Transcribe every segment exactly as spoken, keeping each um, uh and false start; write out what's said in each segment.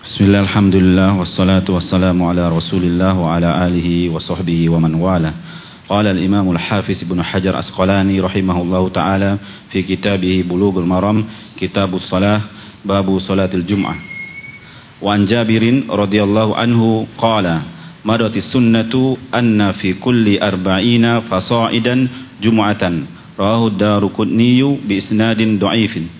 Bismillah, alhamdulillah, wassalatu wassalamu ala rasulillah wa ala alihi wa sahbihi wa man wala. Qala al-imam al-hafiz ibn Hajar Asqalani rahimahullahu ta'ala fi kitabih Bulughul Maram, kitabus salah, babu salatil jum'ah. Wa an Jabirin radhiyallahu anhu qala madatis sunnatu anna fi kulli arba'ina fasa'idan jum'atan, rawahu ad-Daruqutni bi isnadin dha'ifin.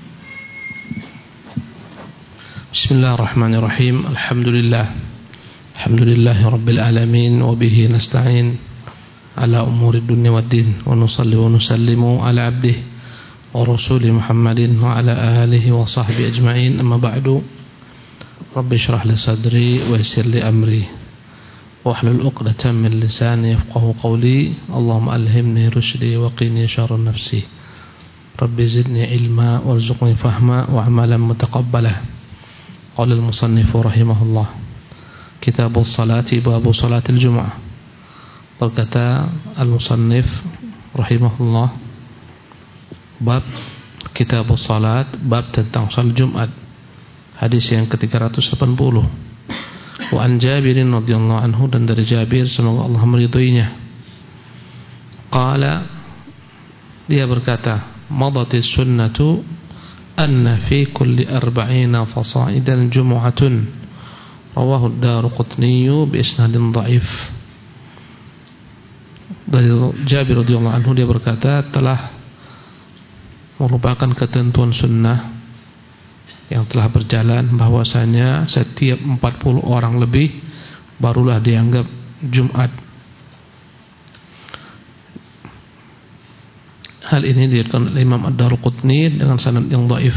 Bismillahirrahmanirrahim. Alhamdulillah. Alhamdulillahi rabbil alamin wa bihi nasta'in ala umuri dunya waddin wa nusalli wa nusallimu ala abdihi wa rasuli Muhammadin wa ala alihi wa sahbihi ajma'in. Amma ba'du. Rabbi shrah li sadri wa yassir li amri wa hlul 'uqdatam min lisani yafqahu qawli. Allahumma alhimni rushdi wa qini syarra nafsi. Rabbi zidni ilma warzuqni fahma wa amalan mutaqabbalah. Qala al-musannif rahimahullah, Kitabus Salati babu salatil Jum'ah. Berkata al-musannif rahimahullah, bab Kitabus Salat, bab tentang salat Jumat. Hadis yang ke tiga ratus delapan puluh. Wa an Jabirin radhiyallahu anhu, dan dari Jabir semoga Allah meridhoinya. Qala, dia berkata, madatis sunnatu anna fi kulli arba'ina fasa'idan jumu'atun, rawahu ad-Daruqutni bi isnadin dha'if. Dari Jabir radhiyallahu anhu, dia berkata, telah merupakan ketentuan sunnah yang telah berjalan bahwasanya setiap empat puluh orang lebih barulah dianggap Jumat. Hal ini diriwayatkan oleh Imam Ad-Daruqutni dengan sanad yang dhaif.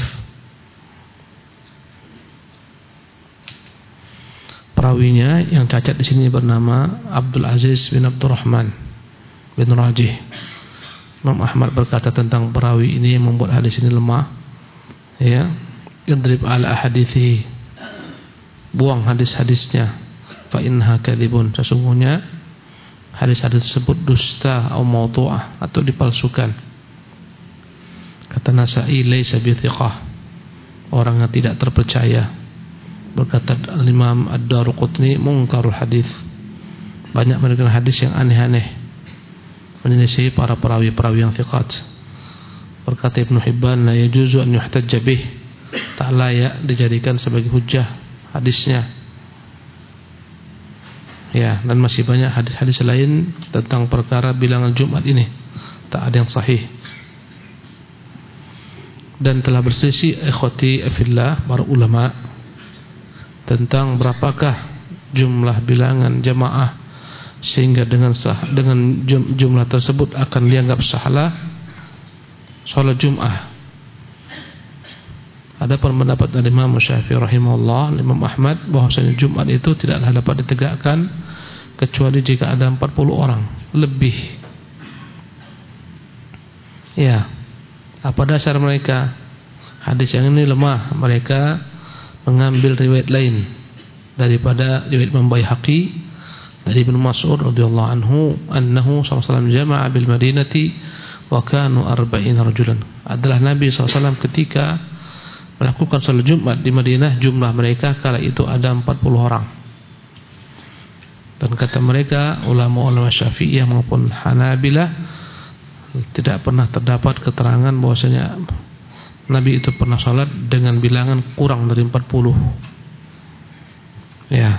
Perawinya yang cacat di sini bernama Abdul Aziz bin Abdurrahman bin Rajih. Imam Ahmad berkata tentang perawi ini yang membuat hadis ini lemah, ya, idrib ala hadithi, buang hadis-hadisnya, fa innaha kadzibun, sesungguhnya hadis-hadis tersebut dusta atau maudhu'ah atau dipalsukan. Kata Nasa'i, laisa bi thiqah, orang yang tidak terpercaya. Berkata Imam Ad-Daruqutni, munkarul hadis, banyak mendengar hadis yang aneh-aneh, menyelisih para perawi-perawi yang thiqat. Berkata Ibnu Hibban, la yajuzu an yuhtajja bih, tak layak dijadikan sebagai hujjah hadisnya. Ya, dan masih banyak hadis-hadis lain tentang perkara bilangan Jumat ini, tak ada yang sahih. Dan telah berselisih ikhwati fillah para ulama tentang berapakah jumlah bilangan jamaah sehingga dengan sah, dengan jumlah tersebut akan dianggap sahlah salat Jumat. Ada pendapat dari Imam Syafi'i rahimahullah, Imam Ahmad, bahwasanya Jumat itu tidaklah dapat ditegakkan kecuali jika ada empat puluh orang lebih. Ya. Apa dasar mereka? Hadis yang ini lemah. Mereka mengambil riwayat lain daripada riwayat Imam Baihaqi dari Ibnu Mas'ud radhiyallahu anhu, annahu sallallahu alaihi wasallam jama'a bil Madinati wa kanu arba'ina rajulan. Adalah Nabi sallallahu alaihi wasallam ketika melakukan salat Jumat di Madinah, jumlah mereka kala itu ada empat puluh orang. Dan kata mereka, ulama-ulama Syafi'iyah maupun Hanabilah, tidak pernah terdapat keterangan bahwasanya Nabi itu pernah salat dengan bilangan kurang dari empat puluh. Ya.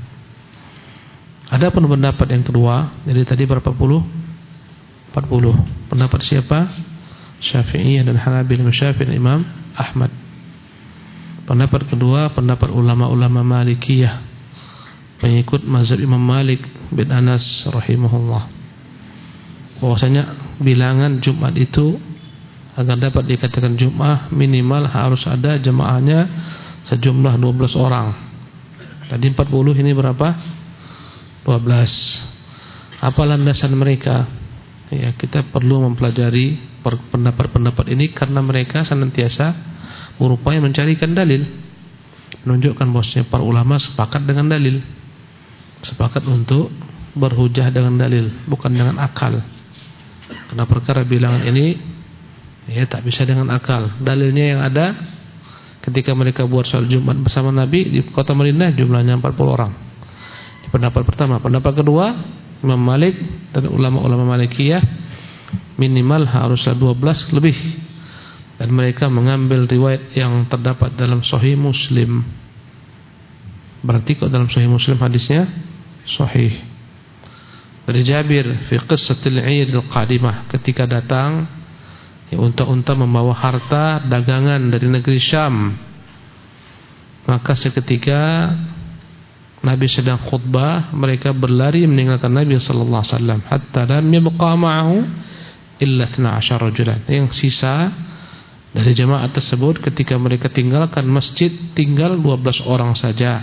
Ada pun pendapat yang kedua, jadi tadi berapa puluh? empat puluh. Pendapat siapa? Syafi'iyah dan Hanabilah, Syafi'i dan Imam Ahmad. Pendapat kedua, pendapat ulama-ulama Malikiyah, pengikut mazhab Imam Malik bin Anas rahimahullah, bahwasanya bilangan Jumat itu agar dapat dikatakan Jumat minimal harus ada jemaahnya sejumlah dua belas orang. Tadi empat puluh, ini berapa? dua belas. Apa landasan mereka? Ya, kita perlu mempelajari pendapat-pendapat ini karena mereka senantiasa berupaya mencarikan dalil, menunjukkan bahwasanya para ulama sepakat dengan dalil, sepakat untuk berhujah dengan dalil, bukan dengan akal. Karena perkara bilangan ini ya tak bisa dengan akal. Dalilnya yang ada ketika mereka buat sholat Jumat bersama Nabi di kota Madinah jumlahnya empat puluh orang. Pendapat pertama. Pendapat kedua, Imam Malik dan ulama-ulama Malikiyah minimal haruslah dua belas lebih. Dan mereka mengambil riwayat yang terdapat dalam Sahih Muslim. Berarti kok dalam Sahih Muslim hadisnya sahih. Dari Jabir fi qissatil 'Id al-qadimah, ketika datang ya, unta-unta membawa harta dagangan dari negeri Syam. Maka seketika Nabi sedang khutbah, mereka berlari meninggalkan Nabi sallallahu alaihi wasallam hatta lam yabqa ma'ahu illa اثنا عشر rajulan. Yang sisa dari jemaah tersebut ketika mereka tinggalkan masjid tinggal dua belas orang saja.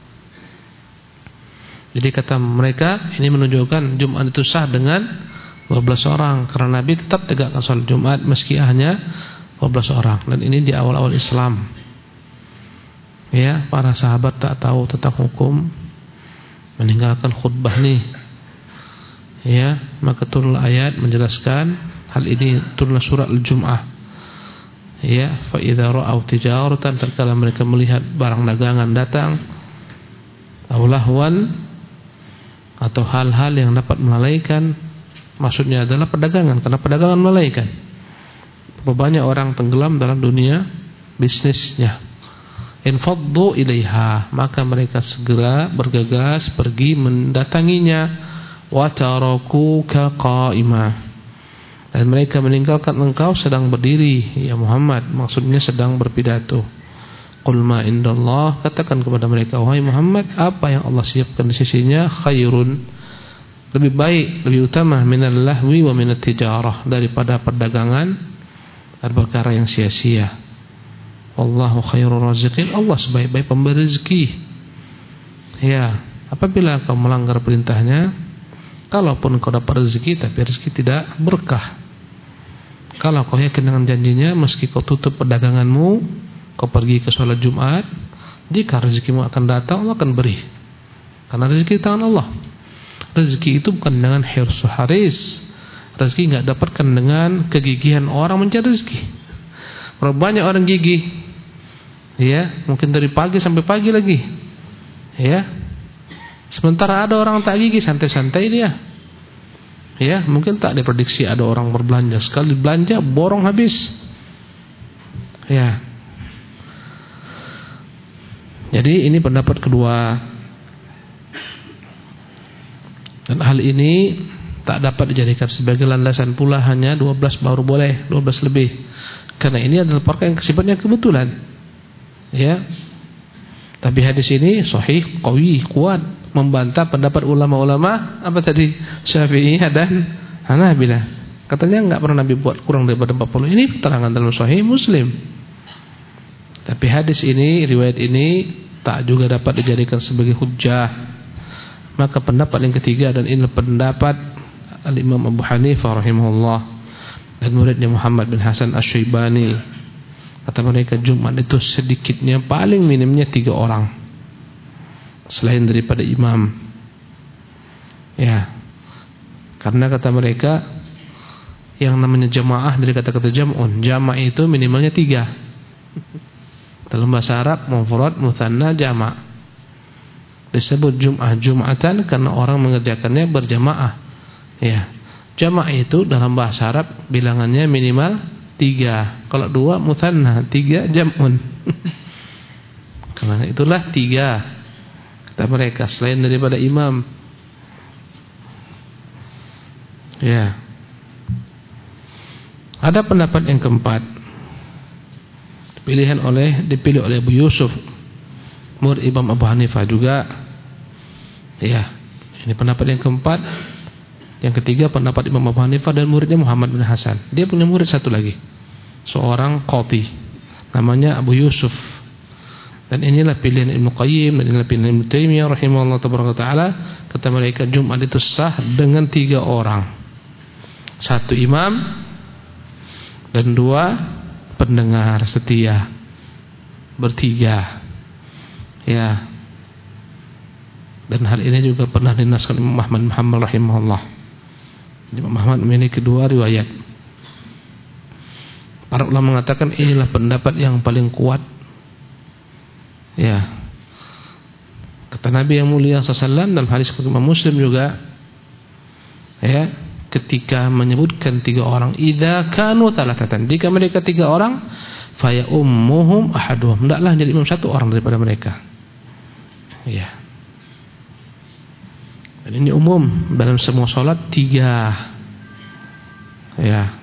Jadi kata mereka ini menunjukkan Jumat itu sah dengan dua belas orang karena Nabi tetap tegakkan salat Jumat meski hanya dua belas orang. Dan ini di awal-awal Islam. Ya, para sahabat tak tahu tentang hukum meninggalkan khutbah nih. Ya, maka turunlah ayat menjelaskan hal ini, turunlah surah Al-Jum'ah. Ya, fa idza ra'aw tijaratan, tatkala mereka melihat barang dagangan datang, aw lahwan, atau hal-hal yang dapat melalaikan, maksudnya adalah perdagangan, karena perdagangan melalaikan. Banyak orang tenggelam dalam dunia bisnisnya. Infaddu ilaiha, maka mereka segera bergegas pergi mendatanginya. Wa tarakuka qa'ima, dan mereka meninggalkan engkau sedang berdiri ya Muhammad, maksudnya sedang berpidato. Qul ma indallah, katakan kepada mereka wahai Muhammad, apa yang Allah siapkan di sisinya khairun, lebih baik, lebih utama, minal lahwi wa minat tijarah, daripada perdagangan dan perkara yang sia-sia. Wallahu khairur raziqin, Allah sebaik-baik pemberi rezeki. Ya, apabila kau melanggar perintahnya, kalaupun kau dapat rezeki tapi rezeki tidak berkah. Kalau kau yakin dengan janjinya, meski kau tutup perdaganganmu, kau pergi ke sholat Jumat, jika rezekimu akan datang, Allah akan beri. Karena rezeki di tangan Allah. Rezeki itu bukan dengan hirsu haris. Rezeki enggak dapatkan dengan kegigihan orang mencari rezeki. Berapa banyak orang gigih, ya, mungkin dari pagi sampai pagi lagi, ya. Sementara ada orang tak gigih, santai-santai dia, ya. Mungkin tak diprediksi ada orang berbelanja, sekali belanja borong habis, ya. Jadi ini pendapat kedua. Dan hal ini tak dapat dijadikan sebagai landasan pula hanya dua belas baru boleh, dua belas lebih. Karena ini adalah perkara yang sifatnya kebetulan. Ya. Tapi hadis ini sahih, qawi, kuat, membantah pendapat ulama-ulama apa tadi? Syafi'iyah dan Hanabilah. Katanya enggak pernah Nabi buat kurang daripada empat puluh. Ini keterangan dalam sahih Muslim. Tapi hadis ini, riwayat ini tak juga dapat dijadikan sebagai hujjah. Maka pendapat yang ketiga, dan ini pendapat Al-Imam Abu Hanifah rahimahullah dan muridnya Muhammad bin Hasan Asy-Syaibani, kata mereka Jumat itu sedikitnya paling minimnya tiga orang selain daripada imam. Ya, karena kata mereka yang namanya jamaah dari kata-kata jam'un, jama' itu minimalnya tiga. Dalam bahasa Arab mufrad, mutsanna, jama'. Disebut jum'ah jum'atan karena orang mengerjakannya berjamaah. Ya, jama' itu dalam bahasa Arab bilangannya minimal tiga. Kalau dua mutsanna, tiga jam'un. Karena itulah tiga kata mereka selain daripada imam. Ya. Ada pendapat yang keempat, pilihan oleh dipilih oleh Abu Yusuf, murid Imam Abu Hanifah juga. Ya, ini pendapat yang keempat. Yang ketiga pendapat Imam Abu Hanifah dan muridnya Muhammad bin Hasan. Dia punya murid satu lagi, seorang qadhi, namanya Abu Yusuf. Dan inilah pilihan Ibnu Qayyim dan inilah pilihan Ibnu Taimiyah rahimahullah taala. Kata mereka Jumat itu sah dengan tiga orang, satu imam dan dua pendengar setia, bertiga. Ya. Dan hal ini juga pernah dinaskan Imam Ahmad bin Hanbal rahimahullah. Imam Ahmad memiliki dua riwayat. Para ulama mengatakan inilah pendapat yang paling kuat Ya. Kata Nabi yang mulia sallallahu alaihi wasallam dalam hadis Imam Muslim juga, ya, ketika menyebutkan tiga orang, idza kanu thalathatan, jika mereka tiga orang, fa ya ummuhum ahaduhum, hendaklah jadi imam satu orang daripada mereka. Ya. Dan ini umum dalam semua salat tiga. Ya.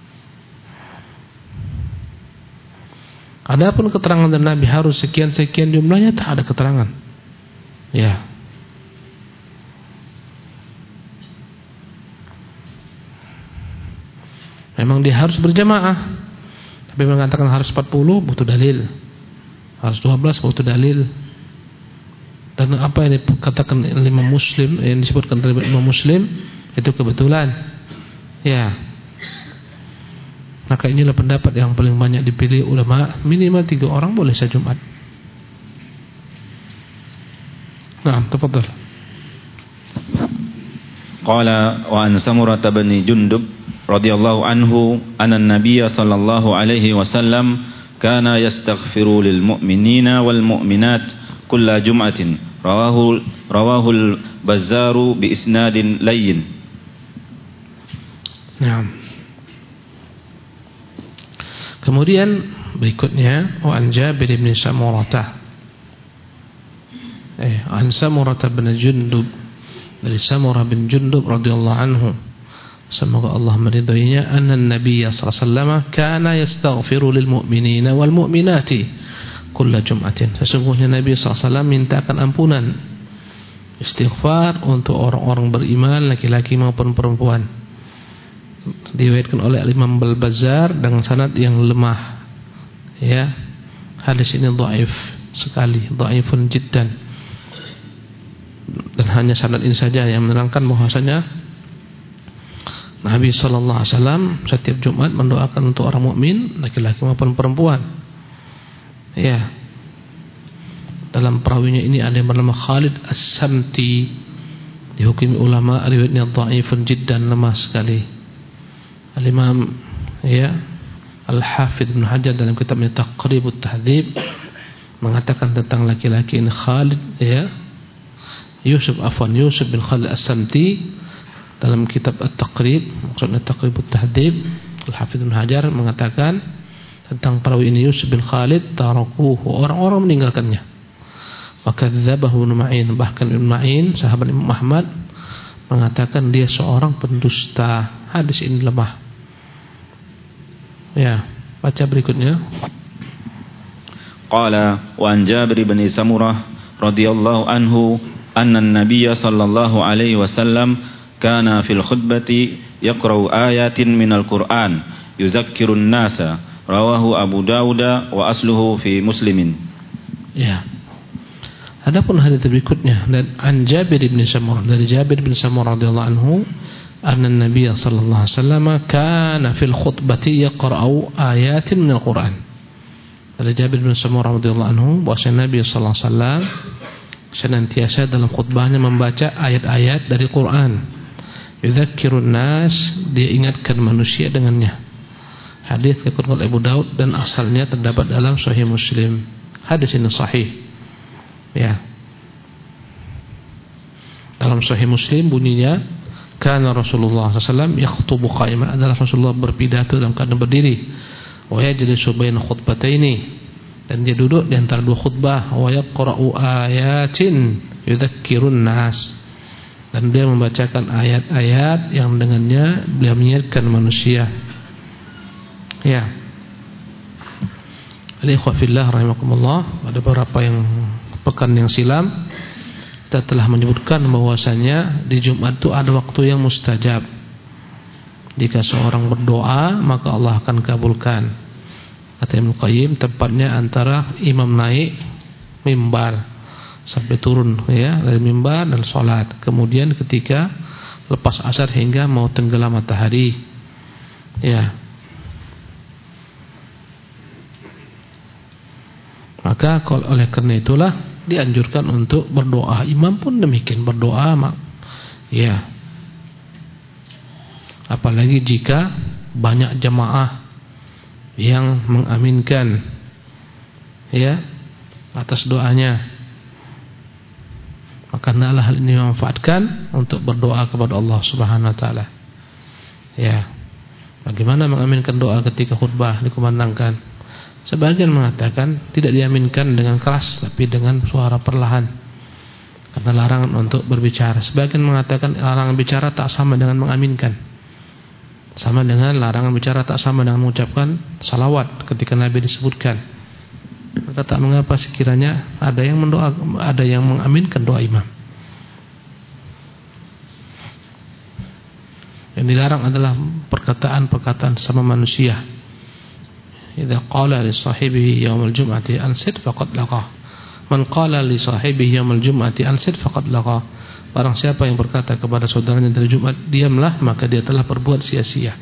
Adapun keterangan dari Nabi harus sekian-sekian jumlahnya, tak ada keterangan. Ya. Memang dia harus berjamaah, tapi mengatakan harus empat puluh butuh dalil, harus dua belas butuh dalil. Dan apa yang dikatakan Imam Muslim, yang disebutkan dari Imam Muslim itu kebetulan. Ya. Maka inilah pendapat yang paling banyak dipilih ulama, minimal tiga orang boleh sejumat. Nah, tafadhal. Qala wa an Samurah bin Jundub radhiyallahu anhu anna an-nabiy sallallahu alaihi wasallam kana yastaghfiru lil mu'minina wal mu'minat kulla jum'atin, rawahu rawahu al-Bazzaru bi isnadin layyin. Naam. Kemudian berikutnya wa an Jabir bin Samurah eh an Samurah bin Jundub, dari Samurah bin Jundub radhiyallahu anhu, semoga Allah meridainya, anna an-nabiy sallallahu alaihi wasallam kana yastaghfiru lil mu'minina wal mu'minati kulla jum'atin, sesungguhnya Nabi sallallahu alaihi wasallam mintakan ampunan, istighfar untuk orang-orang beriman laki-laki maupun perempuan. Diriwayatkan oleh Imam Al-Bazzar dengan sanad yang lemah. Ya. Hadis ini dhaif sekali, dhaifun jiddan. Dan hanya sanad ini saja yang menerangkan bahwasanya Nabi sallallahu alaihi wasallam setiap Jumat mendoakan untuk orang mukmin laki-laki maupun perempuan. Ya. Dalam perawinya ini ada yang bernama Khalid As-Samti, dihukumi ulama riwayatnya dhaifun jiddan, lemah sekali. Al-Imam ya Al-Hafidz Ibnu Hajar dalam kitabnya Taqribut Tahdzib mengatakan tentang laki-laki ini Khalid ya Yusuf afwan Yusuf bin Khalid As-Samti dalam kitab At-Taqrib, maksudnya Taqribut Tahdzib, Al-Hafidz Ibnu Hajar mengatakan tentang perawi ini Yusuf bin Khalid, tarakuhu, orang-orang meninggalkannya. Maka dzabahu Ibnu Ma'in, bahkan Ibnu Ma'in sahabat Imam Ahmad mengatakan dia seorang pendusta. Hadis ini lemah. Ya, baca berikutnya. Qala wa an Jabir bin Samurah radhiyallahu anhu anna an-nabiy sallallahu alaihi wasallam kana fil khutbati yaqra'u ayatin minal Qur'an yuzakkirun nasa, rawahu Abu Dawud wa asluhu fi Muslimin. Ya. Adapun hadis berikutnya dan an Jabir bin Samurah, dari Jabir bin Samurah radhiyallahu anhu, anna an-nabiy sallallahu alaihi wasallam kana fil khutbati yaqra'u ayatin minal Qur'an. Dari Jabir bin Samurah radhiyallahu anhu bahwa Nabi sallallahu alaihi wasallam senantiasa dalam khutbahnya membaca ayat-ayat dari Quran. Yudzakirun nas, dia ingatkan manusia dengannya. Hadis diriwayatkan oleh Abu Daud dan asalnya terdapat dalam Sahih Muslim. Hadis ini sahih. Ya. Dalam Sahih Muslim bunyinya, kana Rasulullah sallallahu alaihi wasallam yakhutubu qa'iman, adalah Rasulullah berpidato dalam keadaan berdiri. Wa yajlisu baina khutbataini, dan dia duduk di antara dua khutbah. Wa yaqra'u ayatin yudzakkirun nas, dan dia membacakan ayat-ayat yang dengannya beliau mengingatkan manusia. Ya. Ikhwah fillah rahimakumullah, ada beberapa yang pekan yang silam kita telah menyebutkan bahwasanya di Jumat itu ada waktu yang mustajab. Jika seorang berdoa maka Allah akan kabulkan. Kata Ibnu Qayyim, tepatnya antara imam naik mimbar sampai turun ya dari mimbar dan salat, kemudian ketika lepas asar hingga mau tenggelam matahari. Ya. Maka oleh karena itulah dianjurkan untuk berdoa. Imam pun demikian berdoa, mak. Ya. Apalagi jika banyak jamaah yang mengaminkan. Ya. atas doanya. Maka hendaklah hal ini memanfaatkan untuk berdoa kepada Allah Subhanahu wa taala. Ya. Bagaimana mengaminkan doa ketika khutbah dikumandangkan? Sebagian mengatakan tidak diaminkan dengan keras tapi dengan suara perlahan. Karena larangan untuk berbicara. Sebagian mengatakan larangan bicara tak sama dengan mengaminkan. Sama dengan larangan bicara tak sama dengan mengucapkan salawat ketika Nabi disebutkan. Maka tak mengapa sekiranya ada yang mendoa, ada yang mengaminkan doa imam. Yang dilarang adalah perkataan-perkataan sama manusia. Idza qala li sahibihi yaumil jum'ati ansit faqad laqa. Man qala li sahibihi yaumil jum'ati ansit faqad laqa. Barang siapa yang berkata kepada saudaranya dari Jumat, diamlah, maka dia telah berbuat sia-sia.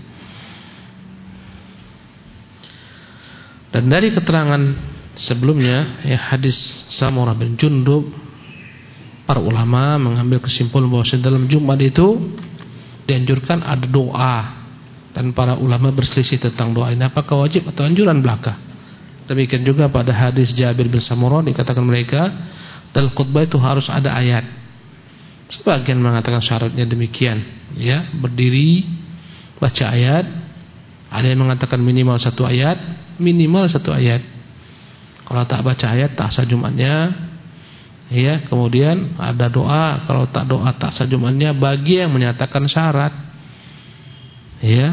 Dan dari keterangan sebelumnya, ya, hadis Samurah bin Jundub, para ulama mengambil kesimpulan bahwa dalam Jumat itu dianjurkan ada doa. Dan para ulama berselisih tentang doa ini apakah wajib atau anjuran belaka. Demikian juga pada hadis Jabir bin Samurah dikatakan mereka dalam khutbah itu harus ada ayat. Sebagian mengatakan syaratnya demikian, ya, berdiri baca ayat. Ada yang mengatakan minimal satu ayat, minimal satu ayat. Kalau tak baca ayat tak sah Jumatnya. Ya, kemudian ada doa. Kalau tak doa tak sah Jumatnya bagi yang menyatakan syarat. Ya.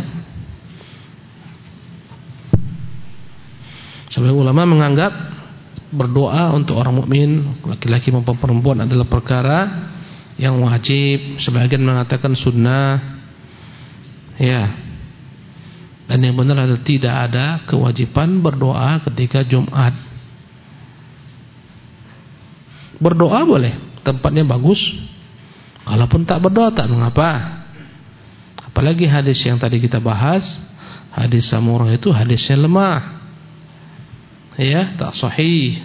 Sebagian ulama menganggap berdoa untuk orang mukmin, laki-laki maupun perempuan, adalah perkara yang wajib. Sebagian mengatakan sunnah. Ya. Dan yang benar adalah tidak ada kewajiban berdoa ketika Jumat. Berdoa boleh, tempatnya bagus. Kalaupun tak berdoa tak mengapa. Apalagi hadis yang tadi kita bahas, hadis Samurah itu hadisnya lemah, ya, tak sahih.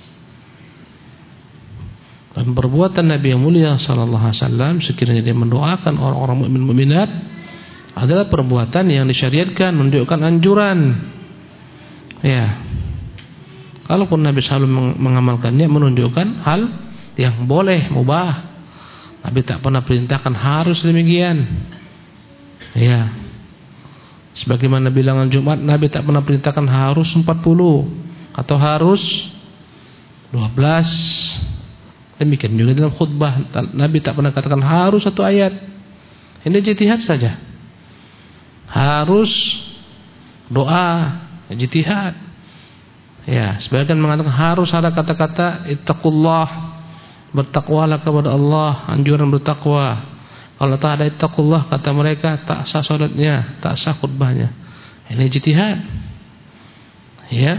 Dan perbuatan Nabi yang mulia sallallahu alaihi wasallam sekiranya dia mendoakan orang-orang mukmin mukminat adalah perbuatan yang disyariatkan, menunjukkan anjuran. Ya. Kalaupun Nabi selalu mengamalkannya, menunjukkan hal yang boleh, mubah. Nabi tak pernah perintahkan harus demikian. Ya. Sebagaimana bilangan Jumat, Nabi tak pernah perintahkan harus empat puluh atau harus dua belas. Demikian juga dalam khutbah, Nabi tak pernah katakan harus satu ayat. Ini ijtihad saja. Harus doa, ijtihad. Ya, sebagian mengatakan harus ada kata-kata ittaqullah, bertakwalah kepada Allah, anjuran bertakwa. Kalau tak ada ittaqullah, kata mereka, tak sah salatnya, tak sah khutbahnya. Ini ijtihad. Ya.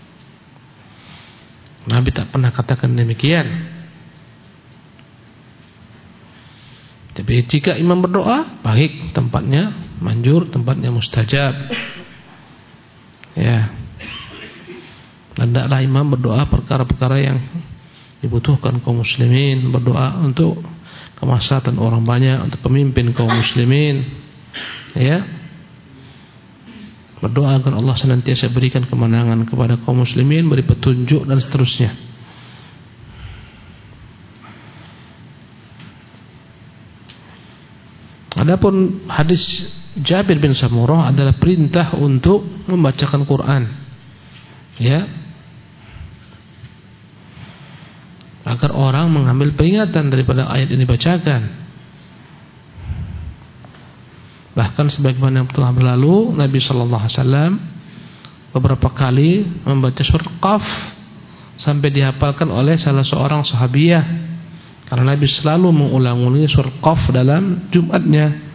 Nabi tak pernah katakan demikian. Tapi jika imam berdoa, baik, tempatnya manjur, tempatnya mustajab. Ya. Dan hendaklah imam berdoa perkara-perkara yang dibutuhkan kaum muslimin, berdoa untuk kemaslahatan orang banyak, untuk pemimpin kaum muslimin, ya, berdoa agar Allah senantiasa berikan kemenangan kepada kaum muslimin, beri petunjuk dan seterusnya. Adapun hadis Jabir bin Samurah adalah perintah untuk membacakan Quran, ya, agar orang mengambil peringatan daripada ayat ini dibacakan. Bahkan sebagaimana yang telah berlalu, Nabi sallallahu alaihi wasallam beberapa kali membaca surat Qaf sampai dihafalkan oleh salah seorang sahabiah, karena Nabi selalu mengulang-ulangi surat Qaf dalam Jumatnya.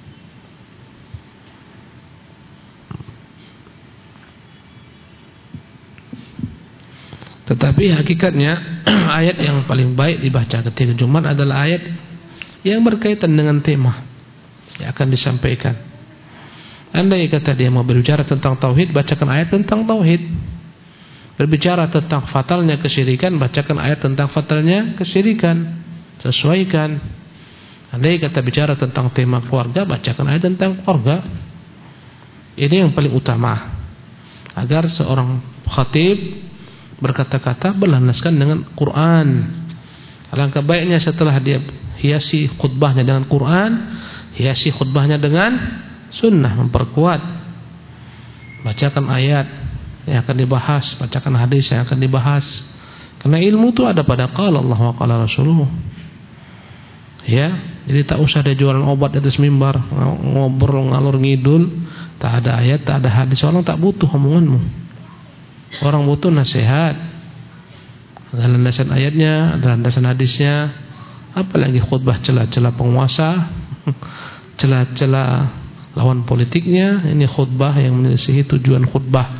Tetapi hakikatnya ayat yang paling baik dibaca ketika Jumat adalah ayat yang berkaitan dengan tema yang akan disampaikan. Andai kata dia mau berbicara tentang tauhid, bacakan ayat tentang tauhid. Berbicara tentang fatalnya kesyirikan, bacakan ayat tentang fatalnya kesyirikan. Sesuaikan. Andai kata bicara tentang tema keluarga, bacakan ayat tentang keluarga. Ini yang paling utama, agar seorang khatib berkata-kata berlandaskan dengan Quran. Alangkah baiknya setelah dia hiasi khutbahnya dengan Quran, hiasi khutbahnya dengan sunnah, memperkuat. Bacakan ayat yang akan dibahas, bacakan hadis yang akan dibahas. Karena ilmu itu ada pada qala Allah wa qala Rasulullah. Ya, jadi tak usah dia jualan obat di atas mimbar, ngobrol ngalur ngidul, tak ada ayat, tak ada hadis. Orang tak butuh omonganmu. Orang butuh nasihat. Ada landasan ayatnya, ada landasan hadisnya. Apalagi khutbah celah-celah penguasa, celah-celah lawan politiknya. Ini khutbah yang menyelisihi tujuan khutbah.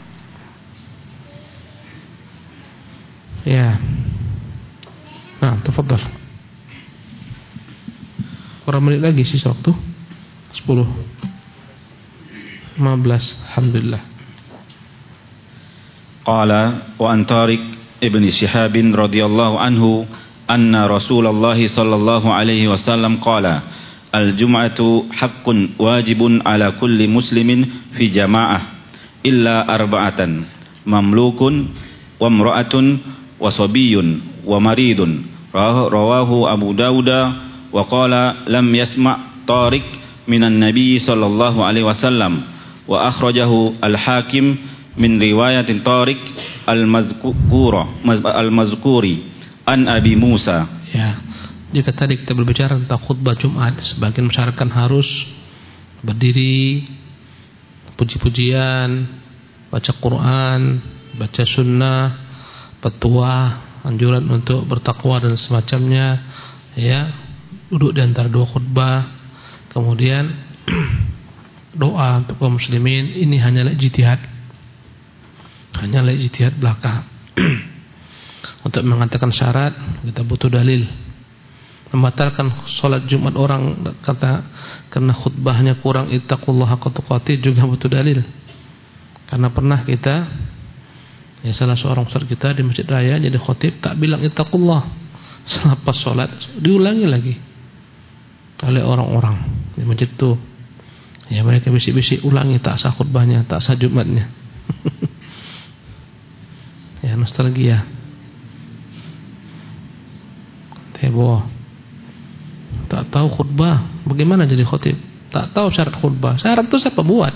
Ya. Nah, tafadhal. Berapa menit lagi sisa waktu? sepuluh lima belas. Alhamdulillah. Qala wa an Tariq ibn Shihab radhiyallahu anhu anna Rasulullah sallallahu alaihi wasallam qala al-jum'atu haqqun wajibun ala kulli muslimin fi jama'ah illa arba'atan mamlukun wa imra'atun wa sabiyyun wa maridun. Rawahu Abu Dawud wa qala lam yasma' Tariq minan Nabi sallallahu alaihi wasallam wa akhrajahu al-Hakim min riwayatin Tariq al-mazkura al-mazkuri an Abi Musa. Ya, jika tadi kita berbicara tentang khutbah Jumat, sebagian masyarakat harus berdiri, puji-pujian, baca Quran, baca sunnah, petua, anjuran untuk bertakwa dan semacamnya. Ya, duduk di antara dua khutbah, kemudian doa untuk kaum muslimin. Ini hanyalah ijtihad. Hanyalah ijtihad belaka. Untuk mengatakan syarat kita butuh dalil. Membatalkan sholat Jumat orang kata karena khutbahnya kurang ittaqullaha haqqa tuqatih juga butuh dalil. Karena pernah kita, ya salah seorang ustaz kita di masjid raya jadi khotib tak bilang ittaqullah selepas sholat, diulangi lagi oleh orang-orang di masjid itu. Ya mereka bisik-bisik ulangi, tak sah khutbahnya, tak sah Jumatnya. Ya nostalgia. Tebo. Tak tahu khutbah, bagaimana jadi khotib? Tak tahu syarat khutbah. Syarat itu siapa buat?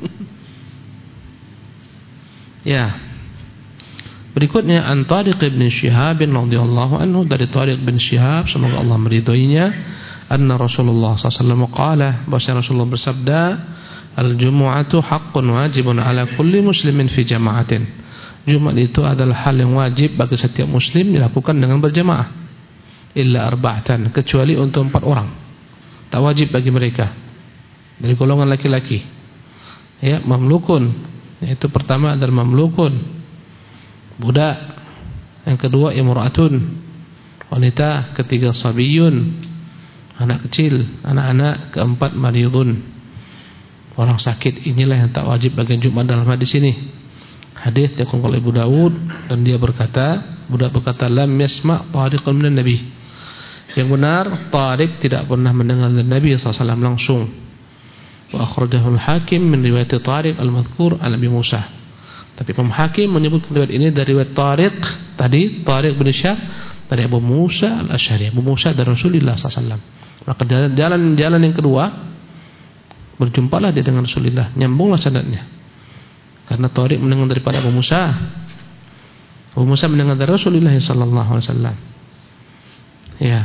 Ya. Berikutnya an Tariq bin Shihab radhiyallahu anhu, dari Tariq bin Shihab semoga Allah meridhoinya, anna Rasulullah sallallahu alaihi wasallam qala, bahwa Rasulullah bersabda, al-jumu'atu haqqun wajibun ala kulli muslimin fi jama'atin. Jumat itu adalah hal yang wajib bagi setiap muslim dilakukan dengan berjamaah. Illa arba'atan, kecuali untuk empat orang. Tak wajib bagi mereka. Dari golongan laki-laki. Ya, mamlukun. Yaitu pertama adalah mamlukun, budak. Yang kedua imra'atun, wanita. Ketiga sabiyun, anak kecil, anak-anak. Keempat maridun, orang sakit. Inilah yang tak wajib bagi Jumat dalam hadis ini. Hadis dikutip oleh Abu Dawud, dan dia berkata, budak berkata, lam yasma' Tariqun minan Nabi. Yang benar, Tariq tidak pernah mendengar dari Nabi sallallahu alaihi wasallam langsung. Wa akhrajahu al-Hakim min riwayat Tariq al-madhkur an Abi Musa. Tapi Imam Hakim menyebutkan riwayat ini dari riwayat Tariq tadi, Tariq bin Shihab, dari Abu Musa al-Asy'ari, Abu Musa dari Rasulullah sallallahu alaihi wasallam. Maka jalan-jalan yang kedua, berjumpalah dia dengan Rasulullah, nyambunglah sanadnya. Karena Tariq mendengar daripada Abu Musa. Abu Musa mendengar dari Rasulullah sallallahu alaihi wasallam. Ya.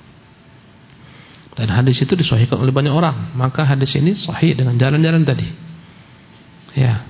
Dan hadis itu disahihkan oleh banyak orang. Maka hadis ini sahih dengan jalan-jalan tadi. Ya.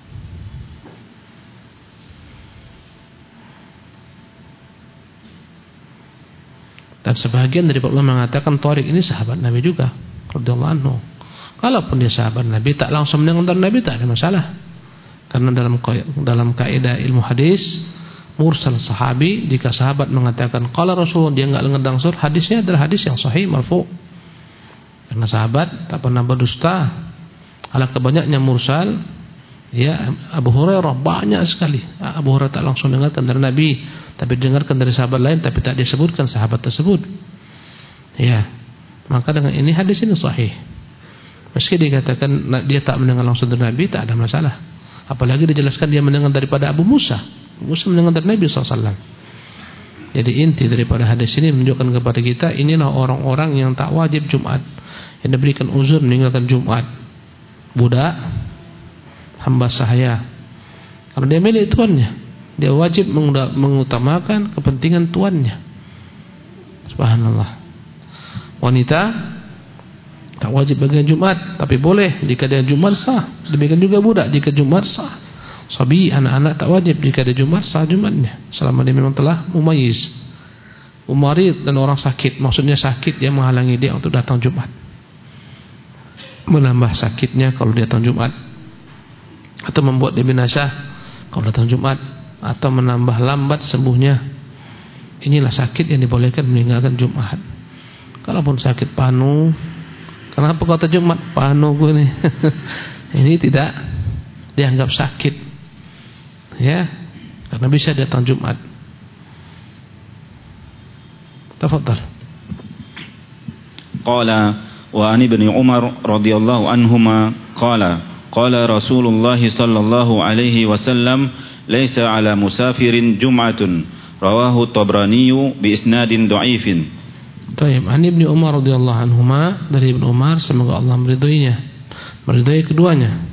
Dan sebahagian dari ulama mengatakan Tariq ini sahabat Nabi juga, radhiyallahu anhu. Kalaupun dia sahabat Nabi, tak langsung mendengar dari Nabi, tak ada masalah. Karena dalam dalam kaidah ilmu hadis, mursal sahabi, jika sahabat mengatakan qala Rasul, dia enggak dengar langsung, hadisnya adalah hadis yang sahih marfu. Karena sahabat tak pernah berdusta. Alangkah banyaknya mursal. Ya, Abu Hurairah banyak sekali. Abu Hurairah tak langsung dengarkan dari Nabi, tapi dengarkan dari sahabat lain, tapi tak disebutkan sahabat tersebut. Ya. Maka dengan ini hadis ini sahih. Meski dikatakan dia tak mendengar langsung dari Nabi, tak ada masalah. Apalagi dijelaskan dia mendengar daripada Abu Musa. Muslim mendengar dari Nabi sallallahu alaihi wasallam. Jadi inti daripada hadis ini menunjukkan kepada kita, inilah orang-orang yang tak wajib Jumat, yang diberikan uzur meninggalkan Jumat. Budak, hamba sahaya, karena dia milik tuannya, dia wajib mengutamakan kepentingan tuannya. Subhanallah. Wanita tak wajib bagian Jumat, tapi boleh jika dia Jumat sah. Demikian juga budak jika Jumat sah. Sabi, anak-anak tak wajib jika dia Jumat sah Jumatnya, selama dia memang telah mumayyiz. Umarid dan orang sakit, maksudnya sakit yang menghalangi dia untuk datang Jumat, menambah sakitnya kalau dia datang Jumat, atau membuat dia binasa kalau datang Jumat, atau menambah lambat sembuhnya. Inilah sakit yang dibolehkan meninggalkan Jumat. Kalaupun sakit panu, kenapa kau datang Jumat? Panu gue nih. Ini tidak dianggap sakit, ya, karena bisa datang Jumat. Tafadhal. Qala wa an ibni Umar radhiyallahu anhuma qala qala Rasulullah sallallahu alaihi wasallam laisa ala musafirin jum'atun rawahu Tabrani bi isnadin dha'ifin. Baik, an ibni Umar radhiyallahu anhuma, dari Ibnu Umar semoga Allah meridhoinya, meridhoi keduanya.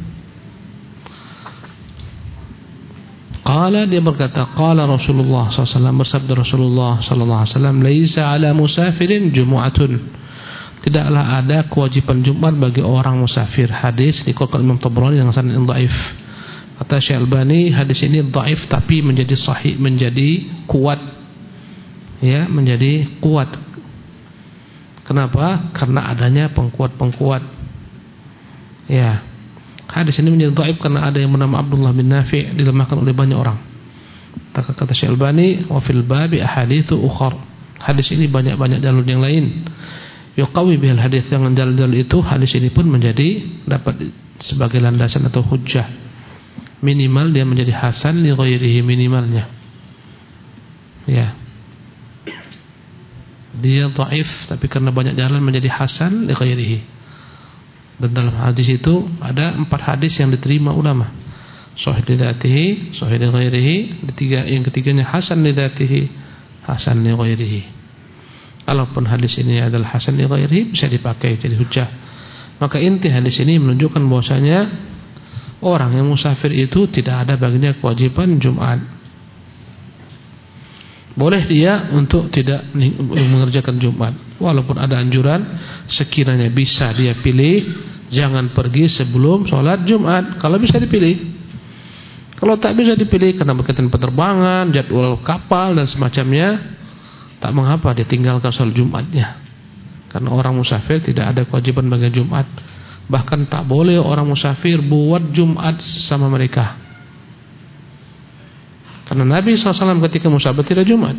Qala, dia berkata, qala Rasulullah sallallahu alaihi wasallam, bersabda Rasulullah sallallahu alaihi wasallam, laisa ala musafirin jumu'atun, tidaklah ada kewajiban Jumat bagi orang musafir. Hadis dikeluarkan Imam Tabrani dengan sanad yang dhaif. Kata Syekh Albani, hadis ini dhaif tapi menjadi sahih, menjadi kuat, ya, menjadi kuat. Kenapa? Karena adanya pengkuat-pengkuat. Ya, hadis ini menjadi dhaif karena ada yang bernama Abdullah bin Nafi', dilemahkan oleh banyak orang. Kata Syekh Albani, wa fil babi ahaditsu ukhar, hadis ini banyak-banyak jalur yang lain. Yuqawi bihal hadis, dengan jalur-jalur itu hadis ini pun menjadi dapat sebagai landasan atau hujjah. Minimal dia menjadi hasan li ghairihi, minimalnya. Ya. Dia dhaif tapi karena banyak jalan menjadi hasan li ghairihi. Dan dalam hadis itu ada empat hadis yang diterima ulama. Sahih li dzatihi, sahih li ghairihi, ketiga yang ketiganya hasan li dzatihi, hasan li ghairihi. Kalaupun hadis ini adalah hasan li ghairihi, bisa dipakai jadi hujjah. Maka inti hadis ini menunjukkan bahwasanya orang yang musafir itu tidak ada baginya kewajiban Jumat. Boleh dia untuk tidak mengerjakan Jumat, walaupun ada anjuran sekiranya bisa dia pilih, jangan pergi sebelum sholat Jumat kalau bisa dipilih. Kalau tak bisa dipilih karena berkaitan penerbangan, jadwal kapal dan semacamnya, tak mengapa dia tinggalkan sholat Jumatnya. Karena orang musafir tidak ada kewajiban bagi Jumat. Bahkan tak boleh orang musafir buat Jumat sama mereka. Karena Nabi shallallahu alaihi wasallam ketika musafir tidak Jumat.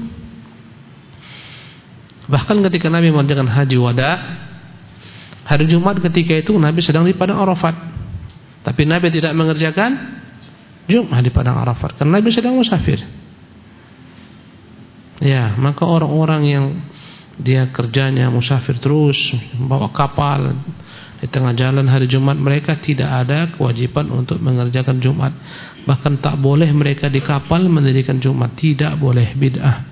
Bahkan ketika Nabi mengerjakan haji wada, hari Jumat ketika itu Nabi sedang di padang Arafat, tapi Nabi tidak mengerjakan Jumat di padang Arafat karena Nabi sedang musafir. Ya, maka orang-orang yang dia kerjanya musafir terus, membawa kapal di tengah jalan hari Jumat, mereka tidak ada kewajiban untuk mengerjakan Jumat. Bahkan tak boleh mereka di kapal mendirikan Jumat, tidak boleh, bid'ah.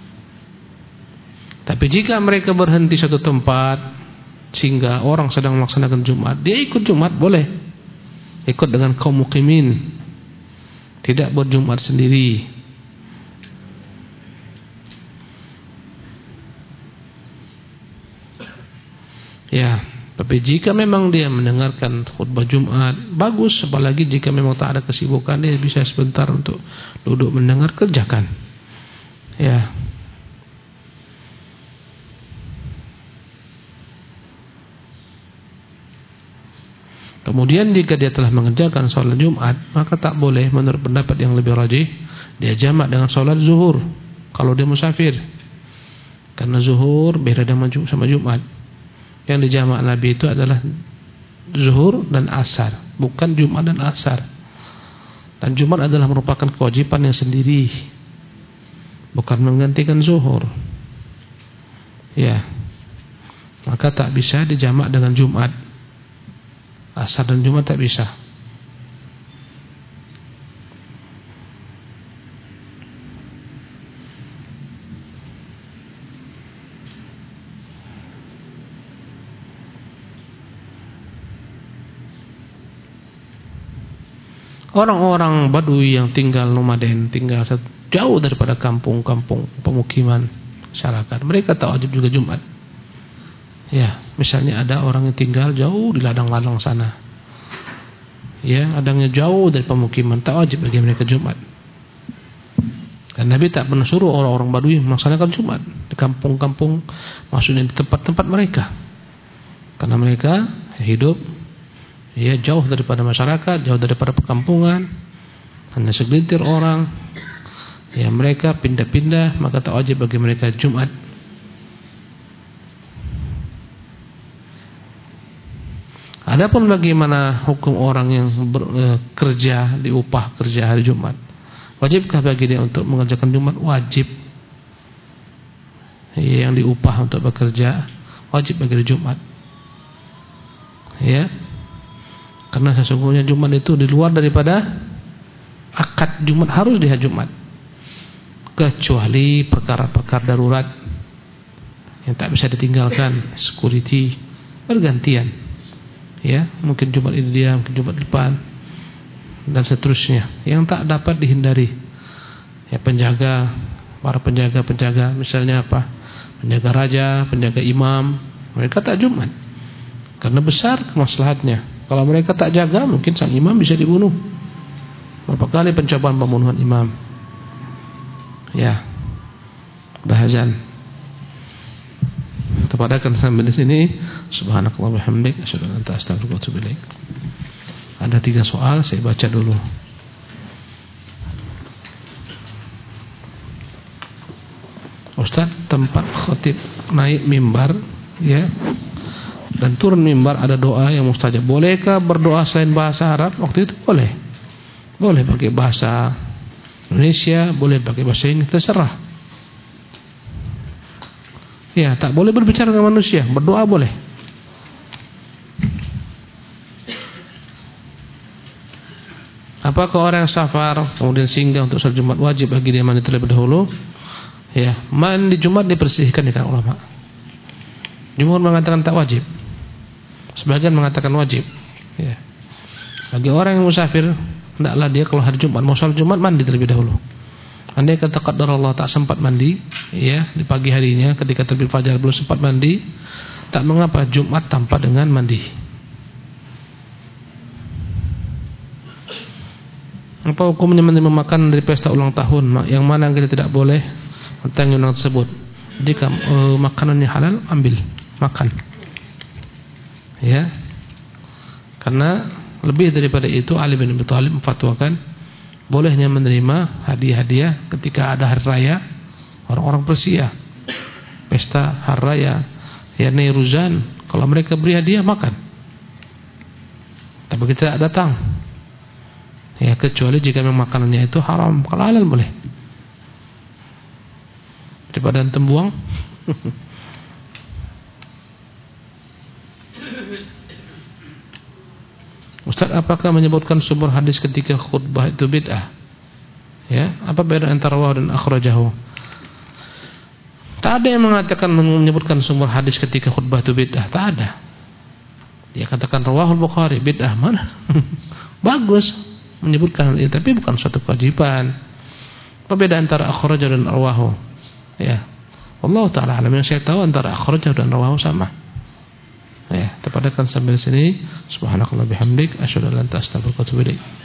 Tapi jika mereka berhenti satu tempat sehingga orang sedang melaksanakan Jumat, dia ikut Jumat, boleh. Ikut dengan kaum muqimin, tidak buat Jumat sendiri. Ya, tapi jika memang dia mendengarkan khutbah Jumat, bagus. Apalagi jika memang tak ada kesibukan, dia bisa sebentar untuk duduk mendengar, kerjakan. Ya. Kemudian jika dia telah mengerjakan sholat Jumat, maka tak boleh, menurut pendapat yang lebih rajih, dia jamak dengan sholat zuhur kalau dia musafir. Karena zuhur beda dengan sama Jumat. Yang dijamak Nabi itu adalah zuhur dan asar, bukan Jumat dan asar. Dan Jumat adalah merupakan kewajiban yang sendiri, bukan menggantikan zuhur. Ya, maka tak bisa dijamak dengan Jumat. Asar dan Jumat tak bisa. Orang-orang Badui yang tinggal nomaden, tinggal jauh daripada kampung-kampung pemukiman masyarakat, mereka tak wajib juga Jumat. Ya, misalnya ada orang yang tinggal jauh di ladang-ladang sana, ya, ladangnya jauh dari pemukiman, tak wajib bagi mereka Jumat. Dan Nabi tak pernah suruh orang-orang Badui melaksanakan Jumat di kampung-kampung, maksudnya di tempat-tempat mereka, karena mereka hidup ya jauh daripada masyarakat, jauh daripada perkampungan, hanya segelintir orang, ya mereka pindah-pindah, maka tak wajib bagi mereka Jumat. Adapun bagaimana hukum orang yang bekerja diupah kerja hari Jumat, wajibkah bagi dia untuk mengerjakan Jumat? Wajib. Yang diupah untuk bekerja wajib bagi dia Jumat, ya. Karena sesungguhnya Jumat itu di luar daripada akad Jumat harus di hari Jumat, kecuali perkara-perkara darurat yang tak bisa ditinggalkan, security bergantian, ya, mungkin Jumat ini dia, mungkin Jumat depan, dan seterusnya yang tak dapat dihindari. Ya, penjaga, para penjaga-penjaga misalnya apa, penjaga raja, penjaga imam, mereka tak Jumat karena besar kemaslahatnya. Kalau mereka tak jaga, mungkin sang imam bisa dibunuh. Berapa kali pencobaan pembunuhan imam, ya, bahazan. Tepadakan sampai di sini. Subhanakallah bihamdik, asyhadu an la ilaha illa anta, astaghfiruka wa atubu ilaik. Ada tiga soal, saya baca dulu. Ustaz, tempat khatib naik mimbar, ya, dan turun mimbar ada doa yang mustajab. Bolehkah berdoa selain bahasa Arab? Waktu itu boleh. Boleh pakai bahasa Indonesia, boleh pakai bahasa ini, terserah. Ya, tak boleh berbicara dengan manusia, berdoa boleh. Apakah orang yang safar kemudian singgah untuk salat Jumat wajib bagi dia mandi terlebih dahulu? Ya, mandi Jumat dipersihkan di kalangan ulama. Jumhur mengatakan tak wajib, sebagian mengatakan wajib. Ya. Bagi orang yang musafir, hendaklah dia kalau hari Jumat mau salat Jumat mandi terlebih dahulu. Andai kata qadar Allah tak sempat mandi, ya, di pagi harinya ketika terbit fajar belum sempat mandi, tak mengapa Jumat tanpa dengan mandi. Apa hukumnya menerima makanan dari pesta ulang tahun? Yang mana yang kita tidak boleh tentang undang tersebut? Jika e, makanannya halal, ambil, makan. Ya. Karena lebih daripada itu Ali bin Abi Thalib memfatwakan bolehnya menerima hadiah-hadiah ketika ada hari raya orang-orang Persia, pesta hari raya, ya Nairuzan. Kalau mereka beri hadiah, makan. Tapi kita tidak datang, ya, kecuali jika memang makanannya itu haram. Kalau halal boleh. Daripada tembuang. Ustaz, apakah menyebutkan sumber hadis ketika khutbah itu bid'ah? Ya, apa beda antara rawahu dan akhrajahu? Tak ada yang mengatakan menyebutkan sumber hadis ketika khutbah itu bid'ah, tak ada. Dia katakan rawahul Bukhari, bid'ah mana? Bagus menyebutkan hal itu, tapi bukan suatu kewajiban. Apa beda antara akhrajahu dan rawahu? Ya, Allah Ta'ala alam. Yang saya tahu antara akhrajahu dan rawahu sama. Ya, tepadakan sampai sini. Subhanakallah bihamdik, asyhadu an la ilaha illa anta, astaghfiruka wa atubu ilaik.